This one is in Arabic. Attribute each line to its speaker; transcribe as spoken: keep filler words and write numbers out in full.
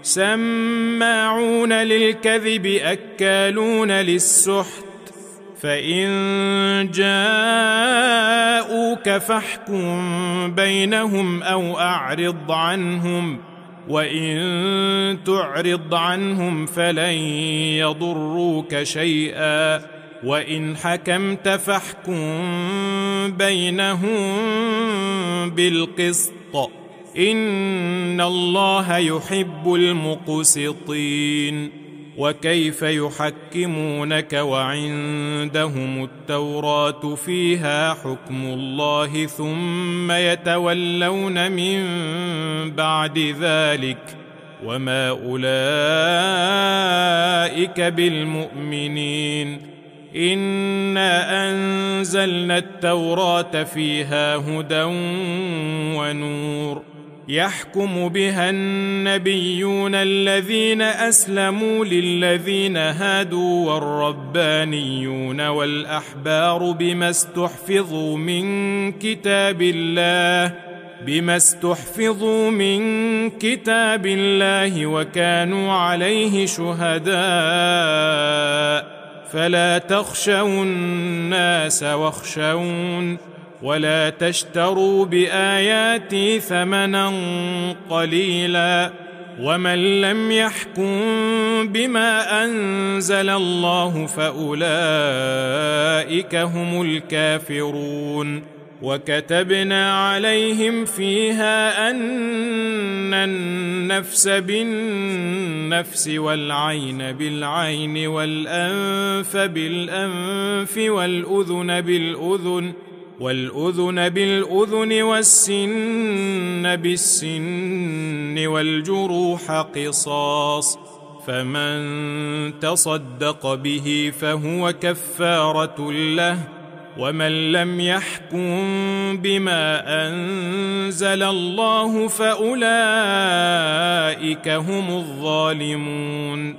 Speaker 1: سماعون للكذب أكالون للسحت، فإن جاءوك فاحكم بينهم أو أعرض عنهم، وإن تعرض عنهم فلن يضروك شيئا، وإن حكمت فاحكم بينهم بالقسط، إن الله يحب المقسطين. وكيف يحكمونك وعندهم التوراة فيها حكم الله ثم يتولون من بعد ذلك، وما أولئك بالمؤمنين. إنا أنزلنا التوراة فيها هدى ونور، يحكم بها النبيون الذين أسلموا للذين هادوا والربانيون والأحبار بما استحفظوا من كتاب الله بما استحفظوا من كتاب الله وكانوا عليه شهداء، فلا تخشوا الناس واخشون، ولا تشتروا بآياتي ثمنا قليلا، ومن لم يحكم بما أنزل الله فأولئك هم الكافرون. وكتبنا عليهم فيها أن النفس بالنفس والعين بالعين والأنف بالأنف والأذن بالأذن والأذن بالأذن والسن بالسن والجروح قصاص، فمن تصدق به فهو كفارة له، ومن لم يحكم بما أنزل الله فأولئك هم الظالمون.